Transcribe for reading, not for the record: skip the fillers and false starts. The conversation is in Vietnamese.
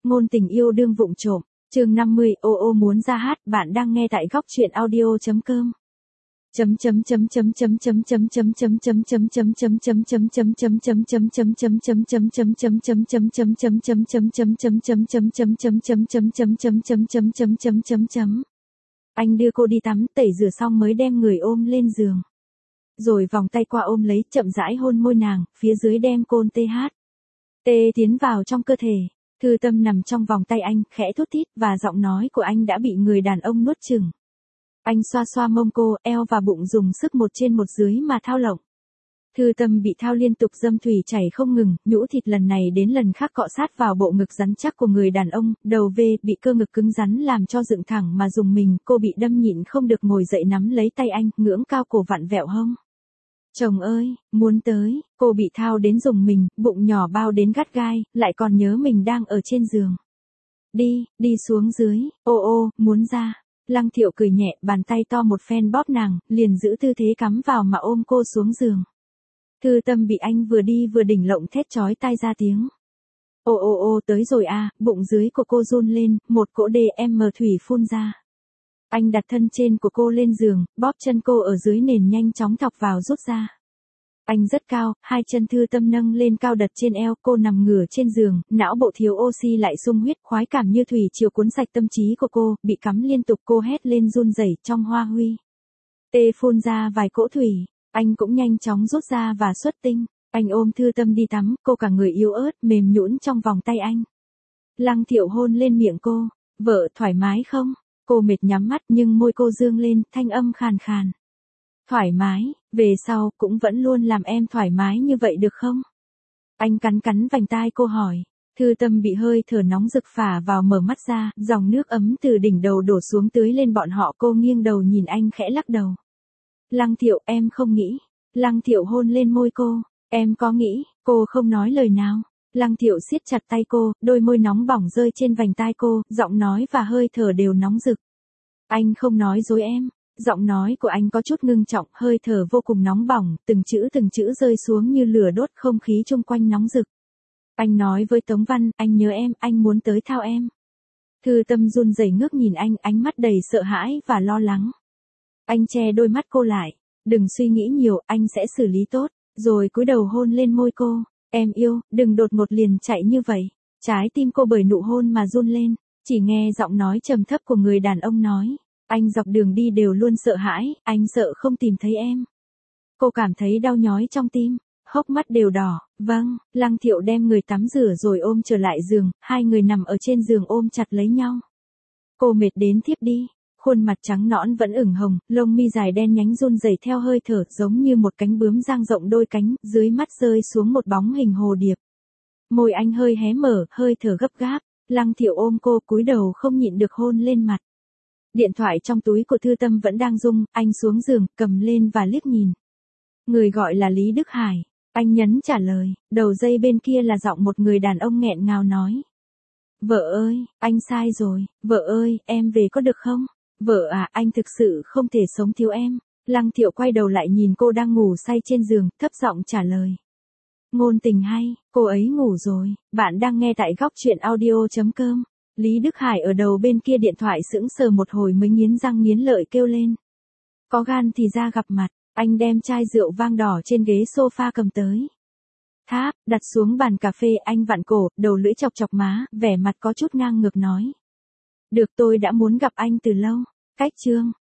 Ngôn tình yêu đương vụng trộm, chương 50, ô ô muốn ra hát, bạn đang nghe tại góc truyện audio.com. Anh đưa cô đi tắm, tẩy rửa xong mới đem người ôm lên giường. Rồi vòng tay qua ôm lấy, chậm rãi hôn môi nàng, phía dưới đem côn TH. Tê tiến vào trong cơ thể. Thư Tâm nằm trong vòng tay anh, khẽ thút thít, và giọng nói của anh đã bị người đàn ông nuốt chửng. Anh xoa xoa mông cô, eo và bụng dùng sức một trên một dưới mà thao lộng. Thư Tâm bị thao liên tục, dâm thủy chảy không ngừng, nhũ thịt lần này đến lần khác cọ sát vào bộ ngực rắn chắc của người đàn ông, đầu V bị cơ ngực cứng rắn làm cho dựng thẳng mà rùng mình, cô bị đâm nhịn không được ngồi dậy nắm lấy tay anh, ngưỡng cao cổ vặn vẹo hông. Chồng ơi, muốn tới, cô bị thao đến rùng mình, bụng nhỏ bao đến gắt gai, lại còn nhớ mình đang ở trên giường. Đi xuống dưới, ô ô, muốn ra. Lăng Thiệu cười nhẹ, bàn tay to một phen bóp nàng, liền giữ tư thế cắm vào mà ôm cô xuống giường. Thư Tâm bị anh vừa đi vừa đỉnh lộng thét chói tai ra tiếng. Ô ô ô, tới rồi à, bụng dưới của cô run lên, một cỗ DM thủy phun ra. Anh đặt thân trên của cô lên giường, bóp chân cô ở dưới nền nhanh chóng thọc vào rút ra. Anh rất cao, hai chân Thư Tâm nâng lên cao đặt trên eo, cô nằm ngửa trên giường, não bộ thiếu oxy lại sung huyết, khoái cảm như thủy triều cuốn sạch tâm trí của cô, bị cắm liên tục, cô hét lên run rẩy trong hoa huy. Tê phun ra vài cỗ thủy, anh cũng nhanh chóng rút ra và xuất tinh. Anh ôm Thư Tâm đi tắm, cô cả người yếu ớt, mềm nhũn trong vòng tay anh. Lăng Thiệu hôn lên miệng cô, vợ thoải mái không? Cô mệt nhắm mắt nhưng môi cô dương lên, thanh âm khàn khàn. Thoải mái, về sau cũng vẫn luôn làm em thoải mái như vậy được không? Anh cắn vành tai cô hỏi. Thư Tâm bị hơi thở nóng rực phả vào, mở mắt ra, dòng nước ấm từ đỉnh đầu đổ xuống tưới lên bọn họ, cô nghiêng đầu nhìn anh khẽ lắc đầu. Lăng Thiệu, em không nghĩ. Lăng Thiệu hôn lên môi cô, em có nghĩ, cô không nói lời nào. Lăng Thiệu siết chặt tay cô, đôi môi nóng bỏng rơi trên vành tai cô, giọng nói và hơi thở đều nóng rực. Anh không nói dối em. Giọng nói của anh có chút ngưng trọng, hơi thở vô cùng nóng bỏng, từng chữ rơi xuống như lửa đốt, không khí chung quanh nóng rực. Anh nói với Tống Văn, anh nhớ em, anh muốn tới thao em. Thư Tâm run rẩy ngước nhìn anh, ánh mắt đầy sợ hãi và lo lắng. Anh che đôi mắt cô lại, đừng suy nghĩ nhiều, anh sẽ xử lý tốt, rồi cúi đầu hôn lên môi cô. Em yêu, đừng đột ngột liền chạy như vậy. Trái tim cô bởi nụ hôn mà run lên, chỉ nghe giọng nói trầm thấp của người đàn ông nói. Anh dọc đường đi đều luôn sợ hãi, anh sợ không tìm thấy em. Cô cảm thấy đau nhói trong tim, hốc mắt đều đỏ. Vâng, Lăng Thiệu đem người tắm rửa rồi ôm trở lại giường, hai người nằm ở trên giường ôm chặt lấy nhau. Cô mệt đến thiếp đi, khuôn mặt trắng nõn vẫn ửng hồng, lông mi dài đen nhánh run rẩy theo hơi thở, giống như một cánh bướm dang rộng đôi cánh, dưới mắt rơi xuống một bóng hình hồ điệp. Môi anh hơi hé mở, hơi thở gấp gáp. Lăng Thiệu ôm cô, cúi đầu không nhịn được hôn lên mặt. Điện thoại trong túi của Thư Tâm vẫn đang rung, anh xuống giường, cầm lên và liếc nhìn. Người gọi là Lý Đức Hải, anh nhấn trả lời, đầu dây bên kia là giọng một người đàn ông nghẹn ngào nói. Vợ ơi, anh sai rồi, vợ ơi, em về có được không? Vợ à, anh thực sự không thể sống thiếu em. Lăng Thiệu quay đầu lại nhìn cô đang ngủ say trên giường, thấp giọng trả lời. Ngôn tình hay, cô ấy ngủ rồi, bạn đang nghe tại góc truyện audio.com. Lý Đức Hải ở đầu bên kia điện thoại sững sờ một hồi mới nghiến răng nghiến lợi kêu lên. Có gan thì ra gặp mặt, anh đem chai rượu vang đỏ trên ghế sofa cầm tới. Tháp, đặt xuống bàn cà phê, anh vặn cổ, đầu lưỡi chọc chọc má, vẻ mặt có chút ngang ngược nói. Được, tôi đã muốn gặp anh từ lâu. Cách chương.